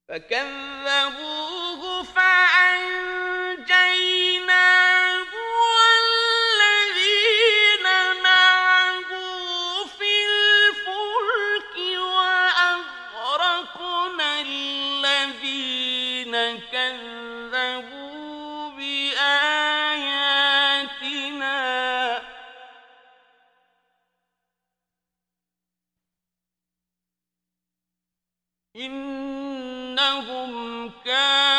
فكذبوه فأنجيناه والذين معه في الفلك وأغرقنا الذين كذبوا بآياتنا إنهم كانوا